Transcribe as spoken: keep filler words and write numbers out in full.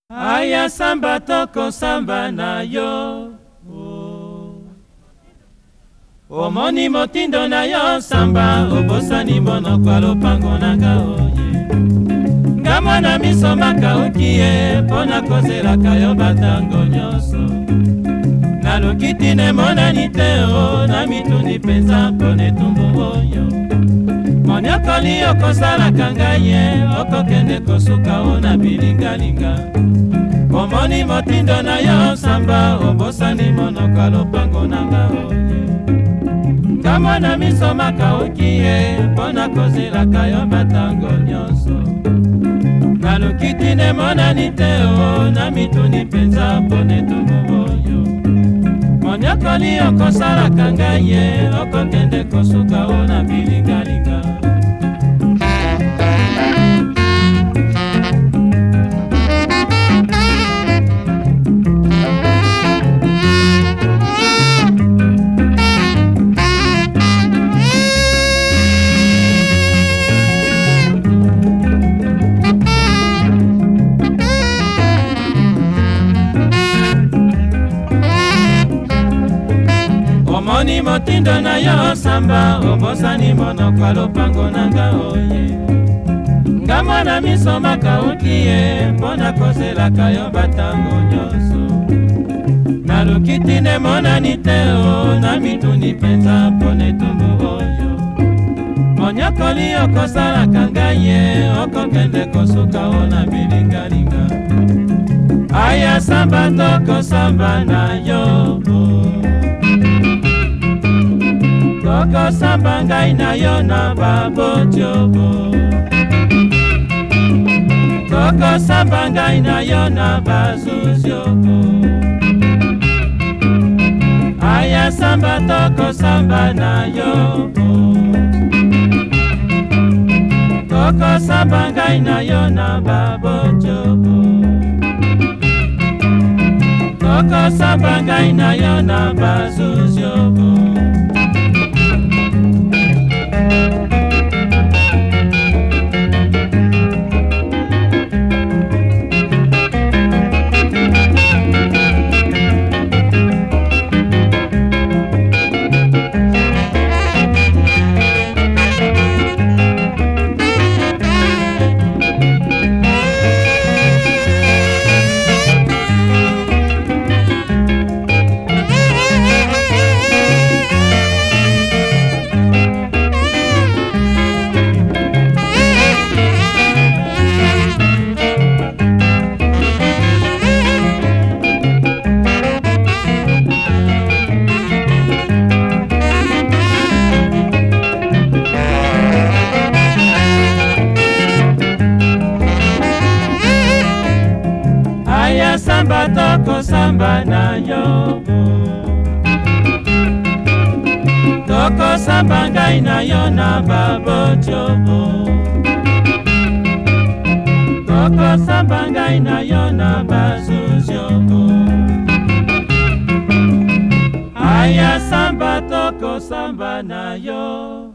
Aya samba toko samba na yo oh. Omoni motindo na yo samba obosani monoko ya lopango nanga oye nga mwana miso makauki ye mpona kozelaka yo batango nyonso naluki tine monani te o na mitundi mpenza mpona etumbu oyo monyokoli okosalaka ngai ye okokende kosuka o na bilingalinga omoni motindo na yo samba obosani monoko ya lopango nanga oye nga mwana miso makauki ye mpona kozelaka yo batango nyonso naluki tine monani te o na mitundi mpenza mpona etumbu oyo monyokoli okosalaka ngai ye okokende kosuka o na bilingalinga omoni motindo na yo samba obosani monoko ya lopango nanga oye nga mwana miso makauki ye mpona kozelaka yo batango nyonso naluki tine monani te o na mitundi mpenza mpona etumbu oyo monyokoli okosalaka ngai ye okokende kosuka o na bilingalinga aya samba tokosamba na yo Koko samba ngai na yo na babotiobo Koko samba ngai na yo na bazuziobo Aya samba toko samba na yo Koko samba ngai na yo na babotiobo Koko samba ngai na yo na bazuziobo Samba toko samba na yo Toko samba ngai na yo na babotiobo Toko samba ngai na yo na bazuziobo Aya samba toko samba na yo